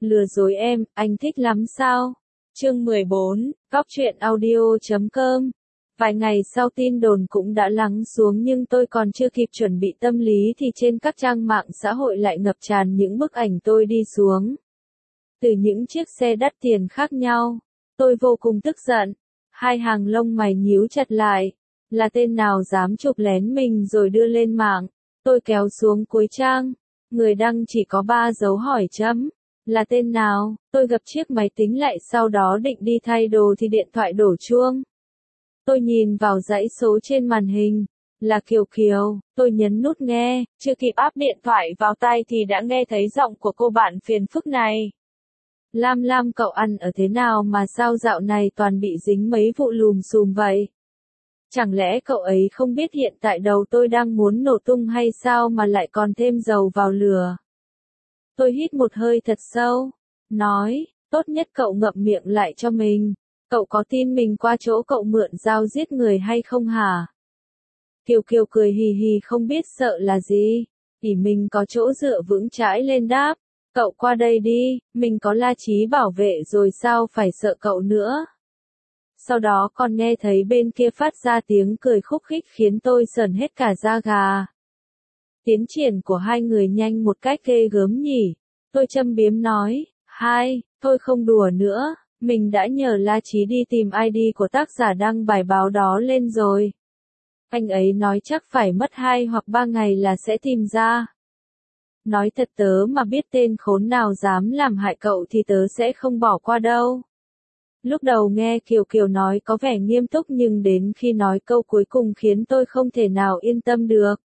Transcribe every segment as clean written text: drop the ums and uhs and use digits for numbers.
Lừa dối em, anh thích lắm sao? Chương 14, Góc truyện audio.com. Vài ngày sau tin đồn cũng đã lắng xuống nhưng tôi còn chưa kịp chuẩn bị tâm lý thì trên các trang mạng xã hội lại ngập tràn những bức ảnh tôi đi xuống từ những chiếc xe đắt tiền khác nhau. Tôi vô cùng tức giận, hai hàng lông mày nhíu chặt lại. Là tên nào dám chụp lén mình rồi đưa lên mạng? Tôi kéo xuống cuối trang, người đăng chỉ có 3 dấu hỏi chấm. Là tên nào? Tôi gập chiếc máy tính lại sau đó định đi thay đồ thì điện thoại đổ chuông. Tôi nhìn vào dãy số trên màn hình, là Kiều Kiều. Tôi nhấn nút nghe, chưa kịp áp điện thoại vào tai thì đã nghe thấy giọng của cô bạn phiền phức này. Lam Lam, cậu ăn ở thế nào mà sao dạo này toàn bị dính mấy vụ lùm xùm vậy? Chẳng lẽ cậu ấy không biết hiện tại đầu tôi đang muốn nổ tung hay sao mà lại còn thêm dầu vào lửa? Tôi hít một hơi thật sâu, nói, tốt nhất cậu ngậm miệng lại cho mình. Cậu có tin mình qua chỗ cậu mượn dao giết người hay không hả? Kiều Kiều cười hì hì không biết sợ là gì. Ỷ mình có chỗ dựa vững chãi lên đáp. Cậu qua đây đi, mình có La Chí bảo vệ rồi sao phải sợ cậu nữa. Sau đó còn nghe thấy bên kia phát ra tiếng cười khúc khích khiến tôi sởn hết cả da gà. Tiến triển của hai người nhanh một cách ghê gớm nhỉ. Tôi châm biếm nói, thôi không đùa nữa, mình đã nhờ La Chí đi tìm ID của tác giả đăng bài báo đó lên rồi. Anh ấy nói chắc phải mất 2 hoặc 3 ngày là sẽ tìm ra. Nói thật tớ mà biết tên khốn nào dám làm hại cậu thì tớ sẽ không bỏ qua đâu. Lúc đầu nghe Kiều Kiều nói có vẻ nghiêm túc nhưng đến khi nói câu cuối cùng khiến tôi không thể nào yên tâm được.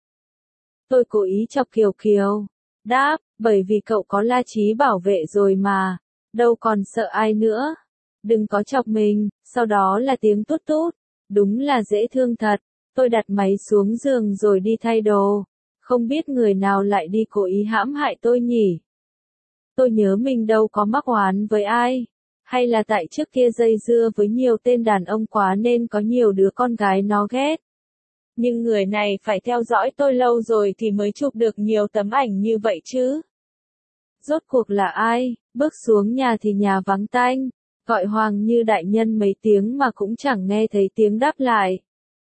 Tôi cố ý chọc Kiều Kiều. Đáp, bởi vì cậu có La Chí bảo vệ rồi mà, đâu còn sợ ai nữa. Đừng có chọc mình, sau đó là tiếng tút tút. Đúng là dễ thương thật. Tôi đặt máy xuống giường rồi đi thay đồ. Không biết người nào lại đi cố ý hãm hại tôi nhỉ? Tôi nhớ mình đâu có mắc oán với ai. Hay là tại trước kia dây dưa với nhiều tên đàn ông quá nên có nhiều đứa con gái nó ghét. Nhưng người này phải theo dõi tôi lâu rồi thì mới chụp được nhiều tấm ảnh như vậy chứ. Rốt cuộc là ai? Bước xuống nhà thì nhà vắng tanh. Gọi Hoàng Như đại nhân mấy tiếng mà cũng chẳng nghe thấy tiếng đáp lại.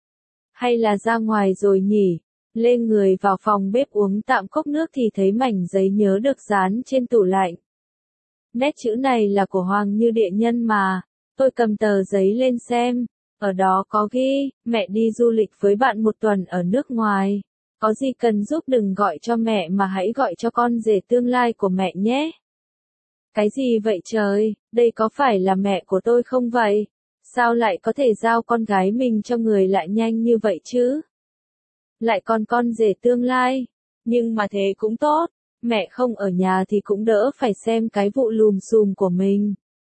Hay là ra ngoài rồi nhỉ? Lên người vào phòng bếp uống tạm cốc nước thì thấy mảnh giấy nhớ được dán trên tủ lạnh. Nét chữ này là của Hoàng Như địa nhân mà. Tôi cầm tờ giấy lên xem. Ở đó có ghi, mẹ đi du lịch với bạn 1 tuần ở nước ngoài. Có gì cần giúp đừng gọi cho mẹ mà hãy gọi cho con rể tương lai của mẹ nhé. Cái gì vậy trời, đây có phải là mẹ của tôi không vậy? Sao lại có thể giao con gái mình cho người lại nhanh như vậy chứ? Lại còn con rể tương lai. Nhưng mà thế cũng tốt, mẹ không ở nhà thì cũng đỡ phải xem cái vụ lùm xùm của mình.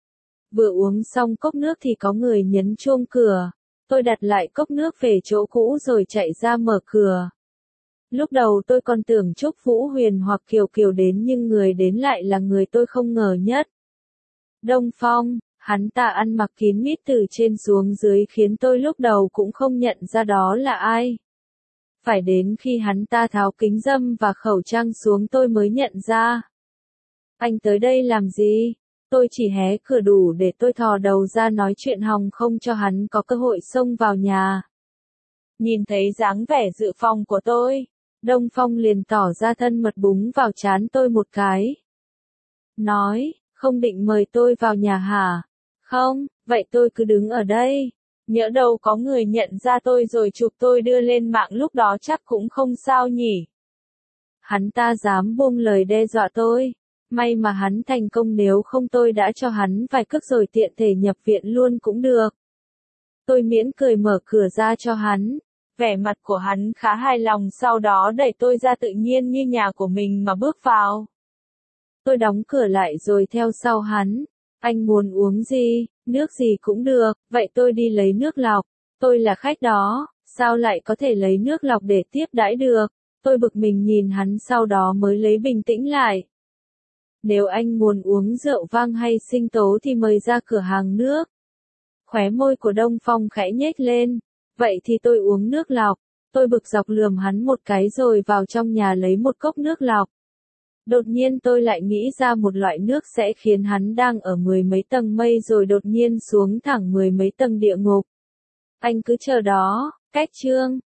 Vừa uống xong cốc nước thì có người nhấn chuông cửa. Tôi đặt lại cốc nước về chỗ cũ rồi chạy ra mở cửa. Lúc đầu tôi còn tưởng Trúc Vũ Huyền hoặc Kiều Kiều đến nhưng người đến lại là người tôi không ngờ nhất. Đông Phong, hắn ta ăn mặc kín mít từ trên xuống dưới khiến tôi lúc đầu cũng không nhận ra đó là ai. Phải đến khi hắn ta tháo kính râm và khẩu trang xuống tôi mới nhận ra. Anh tới đây làm gì? Tôi chỉ hé cửa đủ để tôi thò đầu ra nói chuyện hòng không cho hắn có cơ hội xông vào nhà. Nhìn thấy dáng vẻ dự phòng của tôi, Đông Phong liền tỏ ra thân mật búng vào trán tôi một cái. Nói, không định mời tôi vào nhà hả? Không, vậy tôi cứ đứng ở đây. Nhỡ đâu có người nhận ra tôi rồi chụp tôi đưa lên mạng lúc đó chắc cũng không sao nhỉ. Hắn ta dám buông lời đe dọa tôi. May mà hắn thành công, nếu không tôi đã cho hắn vài cước rồi tiện thể nhập viện luôn cũng được. Tôi miễn cười mở cửa ra cho hắn. Vẻ mặt của hắn khá hài lòng, sau đó đẩy tôi ra tự nhiên như nhà của mình mà bước vào. Tôi đóng cửa lại rồi theo sau hắn. Anh muốn uống gì? Nước gì cũng được, vậy tôi đi lấy nước lọc. Tôi là khách đó, sao lại có thể lấy nước lọc để tiếp đãi được? Tôi bực mình nhìn hắn sau đó mới lấy bình tĩnh lại. Nếu anh muốn uống rượu vang hay sinh tố thì mời ra cửa hàng nước. Khóe môi của Đông Phong khẽ nhếch lên. Vậy thì tôi uống nước lọc. Tôi bực dọc lườm hắn một cái rồi vào trong nhà lấy một cốc nước lọc. Đột nhiên tôi lại nghĩ ra một loại nước sẽ khiến hắn đang ở mười mấy tầng mây rồi đột nhiên xuống thẳng mười mấy tầng địa ngục. Anh cứ chờ đó, cách chương.